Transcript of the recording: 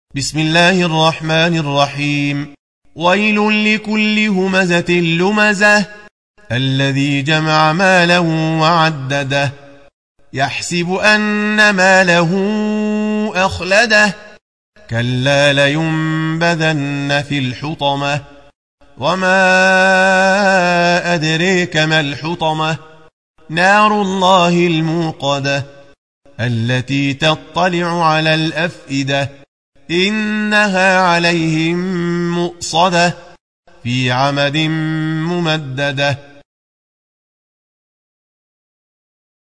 بسم الله الرحمن الرحيم. ويل لكل همزة لمزة الذي جمع ماله وعدده يحسب أن ماله أخلده كلا لينبذن في الحطمة وما أدريك ما الحطمة نار الله الموقدة التي تطلع على الأفئدة إنها عليهم مؤصدة في عمد ممددة.